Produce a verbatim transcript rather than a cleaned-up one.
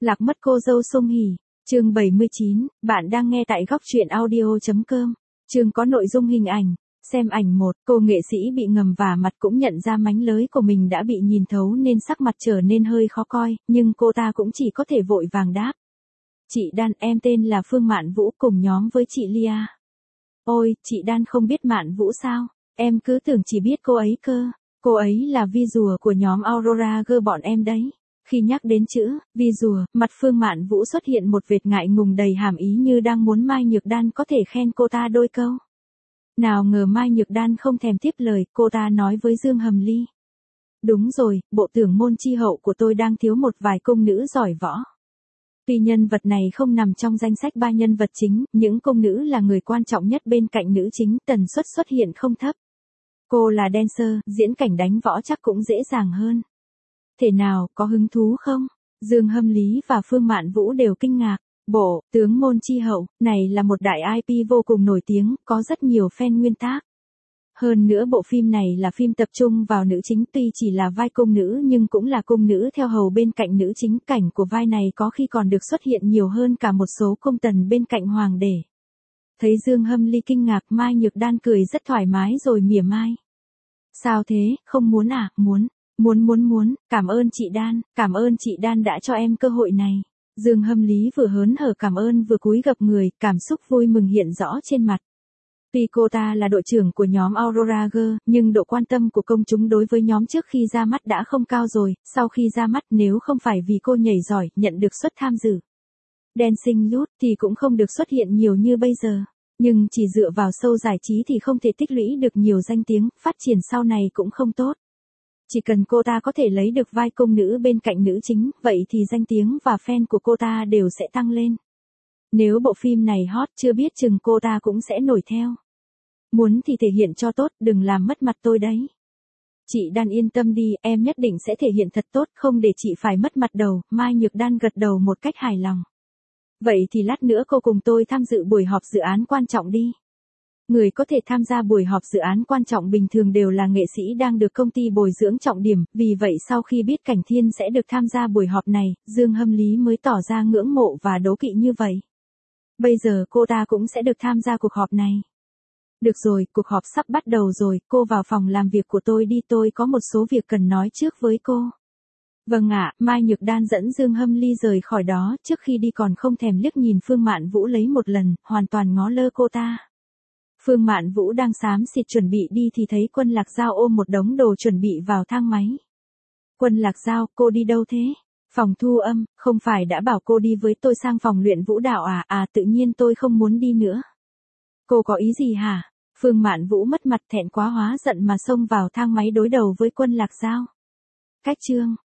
Lạc mất cô dâu Song Hỷ, chương bảy mươi chín, bạn đang nghe tại góc truyện audio.com. Chương có nội dung hình ảnh. Xem ảnh một, cô nghệ sĩ bị ngầm vả mặt cũng nhận ra mánh lới của mình đã bị nhìn thấu nên sắc mặt trở nên hơi khó coi, nhưng cô ta cũng chỉ có thể vội vàng đáp. Chị Đan, em tên là Phương Mạn Vũ, cùng nhóm với chị Lia. Ôi, chị Đan không biết Mạn Vũ sao? Em cứ tưởng chỉ biết cô ấy cơ. Cô ấy là vi rùa của nhóm Aurora Girl bọn em đấy. Khi nhắc đến chữ vi rùa, mặt Phương Mạn Vũ xuất hiện một vệt ngại ngùng đầy hàm ý như đang muốn Mai Nhược Đan có thể khen cô ta đôi câu. Nào ngờ Mai Nhược Đan không thèm tiếp lời, cô ta nói với Dương Hầm Ly. Đúng rồi, bộ tưởng môn chi hậu của tôi đang thiếu một vài công nữ giỏi võ. Tuy nhân vật này không nằm trong danh sách ba nhân vật chính, những công nữ là người quan trọng nhất bên cạnh nữ chính, tần suất xuất hiện không thấp. Cô là dancer, diễn cảnh đánh võ chắc cũng dễ dàng hơn. Thế nào, có hứng thú không? Dương Hâm Lý và Phương Mạn Vũ đều kinh ngạc. Bộ, tướng môn chi hậu, này là một đại i pê vô cùng nổi tiếng, có rất nhiều fan nguyên tác. Hơn nữa bộ phim này là phim tập trung vào nữ chính, tuy chỉ là vai công nữ nhưng cũng là công nữ theo hầu bên cạnh nữ chính, cảnh của vai này có khi còn được xuất hiện nhiều hơn cả một số công tần bên cạnh hoàng đế. Thấy Dương Hâm Ly kinh ngạc, Mai Nhược Đan cười rất thoải mái rồi mỉa mai. Sao thế, không muốn à? Muốn, muốn muốn muốn, cảm ơn chị Đan, cảm ơn chị Đan đã cho em cơ hội này. Dương Hâm Lý vừa hớn hở cảm ơn vừa cúi gập người, cảm xúc vui mừng hiện rõ trên mặt. Tuy cô ta là đội trưởng của nhóm Aurora Girl, nhưng độ quan tâm của công chúng đối với nhóm trước khi ra mắt đã không cao rồi, sau khi ra mắt nếu không phải vì cô nhảy giỏi, nhận được suất tham dự Dancing Loot thì cũng không được xuất hiện nhiều như bây giờ. Nhưng chỉ dựa vào show giải trí thì không thể tích lũy được nhiều danh tiếng, phát triển sau này cũng không tốt. Chỉ cần cô ta có thể lấy được vai công nữ bên cạnh nữ chính, vậy thì danh tiếng và fan của cô ta đều sẽ tăng lên. Nếu bộ phim này hot chưa biết chừng cô ta cũng sẽ nổi theo. Muốn thì thể hiện cho tốt, đừng làm mất mặt tôi đấy. Chị Đan yên tâm đi, em nhất định sẽ thể hiện thật tốt, không để chị phải mất mặt đâu. Mai Nhược Đan gật đầu một cách hài lòng. Vậy thì lát nữa cô cùng tôi tham dự buổi họp dự án quan trọng đi. Người có thể tham gia buổi họp dự án quan trọng bình thường đều là nghệ sĩ đang được công ty bồi dưỡng trọng điểm, vì vậy sau khi biết Cảnh Thiên sẽ được tham gia buổi họp này, Dương Hâm Lý mới tỏ ra ngưỡng mộ và đố kỵ như vậy. Bây giờ cô ta cũng sẽ được tham gia cuộc họp này. Được rồi, cuộc họp sắp bắt đầu rồi, cô vào phòng làm việc của tôi đi, tôi có một số việc cần nói trước với cô. Vâng ạ, Mai Nhược Đan dẫn Dương Hâm Ly rời khỏi đó, trước khi đi còn không thèm liếc nhìn Phương Mạn Vũ lấy một lần, hoàn toàn ngó lơ cô ta. Phương Mạn Vũ đang xám xịt chuẩn bị đi thì thấy Quân Lạc Giao ôm một đống đồ chuẩn bị vào thang máy. Quân Lạc Giao, cô đi đâu thế? Phòng thu âm, không phải đã bảo cô đi với tôi sang phòng luyện vũ đạo à? À tự nhiên tôi không muốn đi nữa. Cô có ý gì hả? Phương Mạn Vũ mất mặt thẹn quá hóa giận mà xông vào thang máy đối đầu với Quân Lạc Giao. Cách chương,